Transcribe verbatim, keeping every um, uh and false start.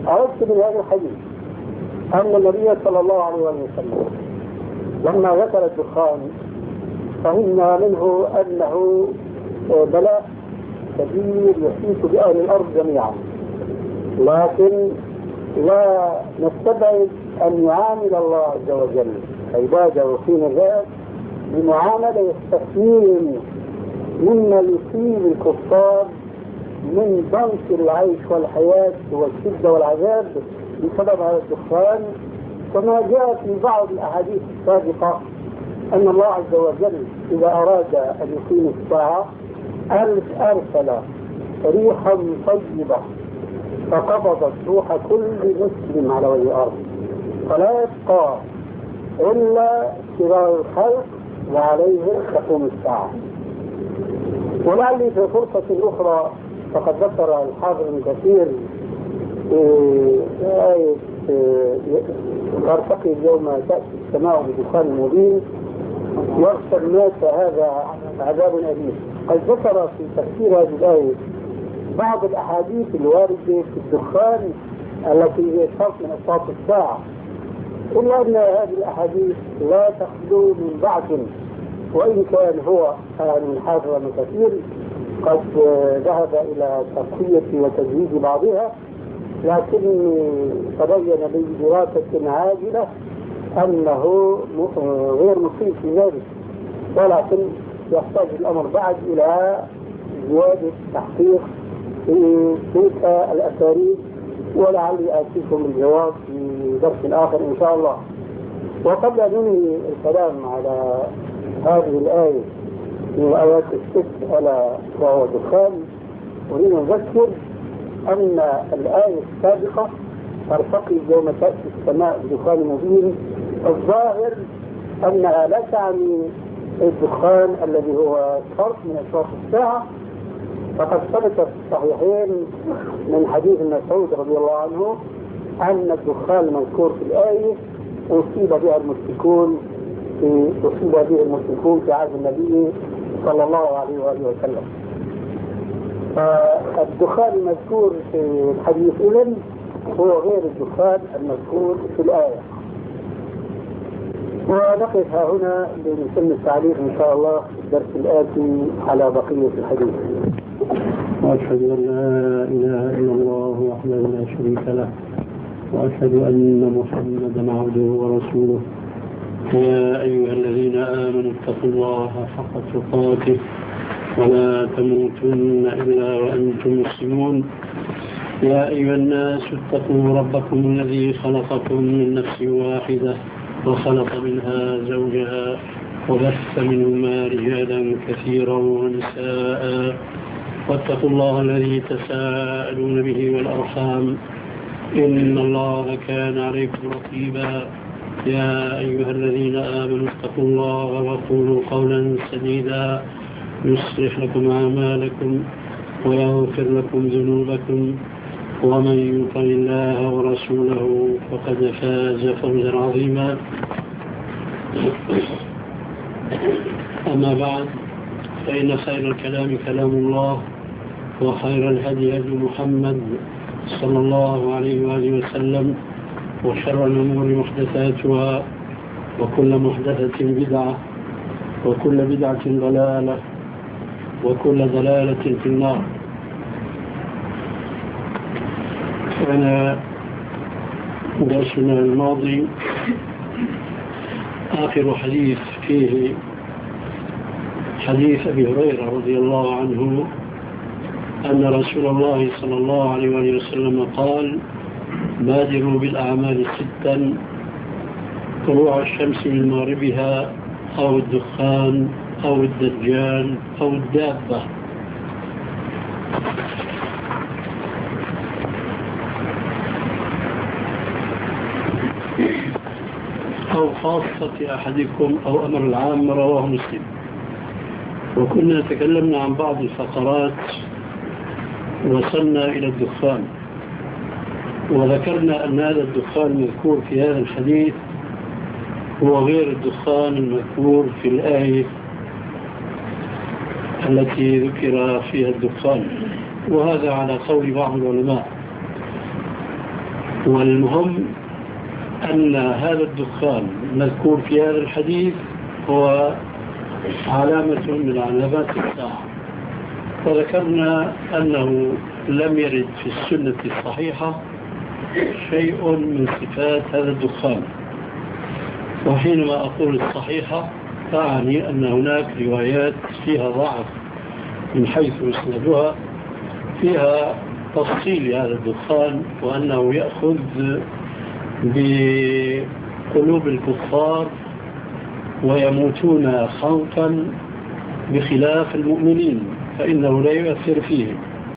عرفت من هذا الحديث أن النبي صلى الله عليه وسلم لما ذكر الدخان فهمنا منه أنه بلاء كبير يحيط بأهل الأرض جميعا، لكن لا نستبعد أن يعامل الله عز وجل عباده حين ذاك بمعاملة يستثنين مما يصيب الكفار من ضنك العيش والحياة والشدة والعذاب بسبب هذا الدخان، كما جاء في بعض الأحاديث السابقة أن الله عز وجل إذا أراد أن يقيم الساعة أرسل ريحا طيبة فقبضت روح كل مسلم على وجه الأرض، فلا يبقى إلا شرار الخلق وعليهم تقوم الساعة. ولعلي في فرصة أخرى فقد ذكر الحافظ ابن كثير في آية ترتقي اليوم تأتي السماء بدخان مبين يغشى الناس هذا عذاب أليم. قد ذكر في تفسير هذه الآية بعض الأحاديث الواردة في الدخان التي هي شرط من أشراط الساعة، إلا أن هذه الأحاديث لا تخلو من بعض، وإن كان هو من حافظ ابن كثير قد ذهب إلى تصفية وتجهيز بعضها، لكن تبين بدراسة عاجلة أنه غير مصيب في ذلك، ولكن يحتاج الأمر بعد إلى زيادة تحقيق في تلك الأساليب، ولعلي آتيكم الجواب في درس آخر إن شاء الله. وقبل أن ننهي الكلام على هذه الآية من آيات الست ألا وهو الدخان، أريد أن أذكر أن الآية السابقة ترتقي يوم تأتي السماء بدخان مبين، الظاهر أنها لا تعني الدخان الذي هو شرط من أشراط الساعة، فقد ثبت في الصحيحين من حديث ابن مسعود رضي الله عنه أن الدخان المذكور في الآية أصيب بها المشركون في أصيب به المشركون في عهد النبي صلى الله عليه وآله وسلم. فالدخان المذكور في الحديث إذن هو غير الدخان المذكور في الآية. ونقف هنا لنتم التعليق إن شاء الله في الدرس الآتي على بقية الحديث. وأشهد أن لا إله إلا الله وحده لا شريك له، وأشهد أن محمدا عبده ورسوله. يا أيها الذين آمنوا اتقوا الله حق تقاته ولا تموتن إلا وأنتم مسلمون. يا أيها الناس اتقوا ربكم الذي خلقكم من نفس واحدة وخلق منها زوجها وبث منهما رجالا كثيرا ونساء، واتقوا الله الذي تساءلون به والأرحام إن الله كان عليكم رقيبا. يا أيها الذين آمنوا اتقوا الله وقولوا قولا سديدا يصلح لكم أعمالكم ويغفر لكم ذنوبكم، ومن يطع الله ورسوله فقد فاز فوزا عظيما. أما بعد، فإن خير الكلام كلام الله، وخير الهدي هدي محمد صلى الله عليه وآله وسلم، وشر الأمور محدثاتها، وكل محدثة بدعة، وكل بدعة ضلالة، وكل ضلالة في النار. كان درسنا الماضي آخر حديث فيه حديث أبي هريرة رضي الله عنه أن رسول الله صلى الله عليه وسلم قال: بادروا بالأعمال ستا: طلوع الشمس من مغربها، أو الدخان، أو الدجال، أو الدابة. أو خاصة أحدكم، أو أمر العام. رواه مسلم. وكنا تكلمنا عن بعض الفقرات وصلنا إلى الدخان، وذكرنا أن هذا الدخان المذكور في هذا الحديث هو غير الدخان المذكور في الآية التي ذكر فيها الدخان، وهذا على قول بعض العلماء. والمهم أن هذا الدخان مذكور في هذا الحديث هو علامة من علامات الساعة. وذكرنا أنه لم يرد في السنة الصحيحة شيء من صفات هذا الدخان. وحينما أقول الصحيحة أعني أن هناك روايات فيها ضعف من حيث مسندها، فيها تفصيل هذا الدخان وأنه يأخذ بقلوب الكفار ويموتون خوفا بخلاف المؤمنين فإنه لا يؤثر فيهم.